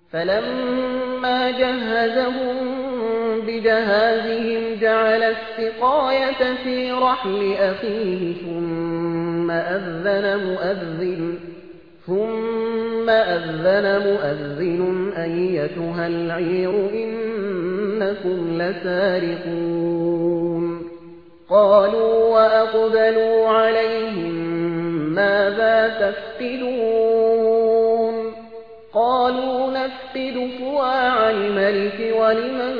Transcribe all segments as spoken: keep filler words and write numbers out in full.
فلما جهزهم بجهازهم جعل السقاية في رحل أخيه ثم أذن مؤذن ثم أذن مؤذن أيتها العير إنكم لسارقون قالوا وأقبلوا عليهم ماذا تفقدون قالوا نفقد صواع الملك ولمن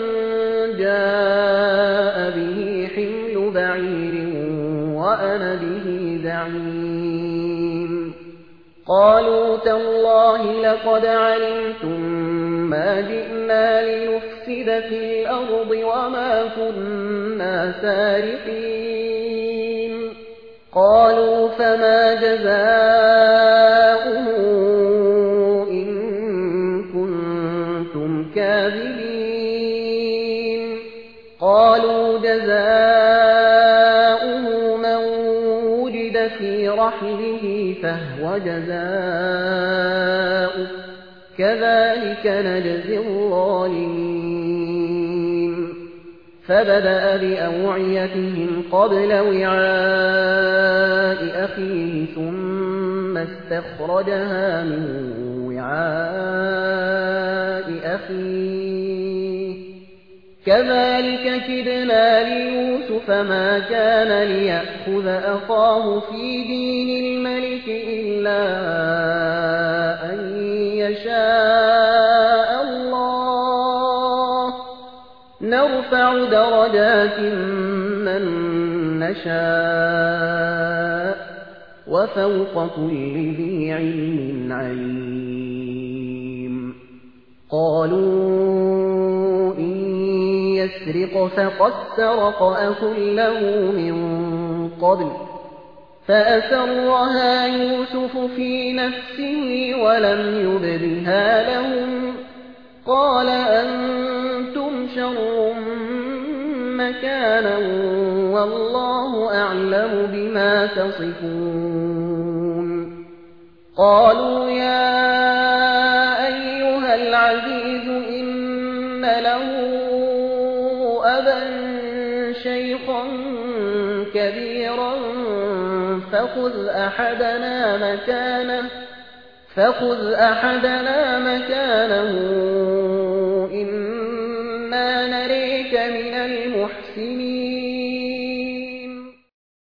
جاء به حمل بعير وأنا به زعيم قالوا تالله لقد علمتم ما جئنا لنفسد في الأرض وما كنا سارقين قالوا فما جزاؤه إن كنتم كاذبين قالوا جزاؤه من وجد في رحله فهو جزاؤه كذلك نجزي الظالمين فبدأ بأوعيتهم قبل وعاء أخيه ثم استخرجها من وعاء أخيه كذلك كدنا ليوسف ما كان ليأخذ أخاه في دين الملك إلا أن يشاء الله نرفع درجات من نشاء وفوق كل ذي علم عليم قالوا إن يسرق فقد سرق أخ له من قبل فأسرها يوسف في نفسه ولم يبدها لهم قال أنتم شر مكانا والله أعلم بما تصفون قالوا يا أيها العزيز إن له أبا شيخا كبيرا فخذ أحدنا مكانه فخذ أحدنا مكانه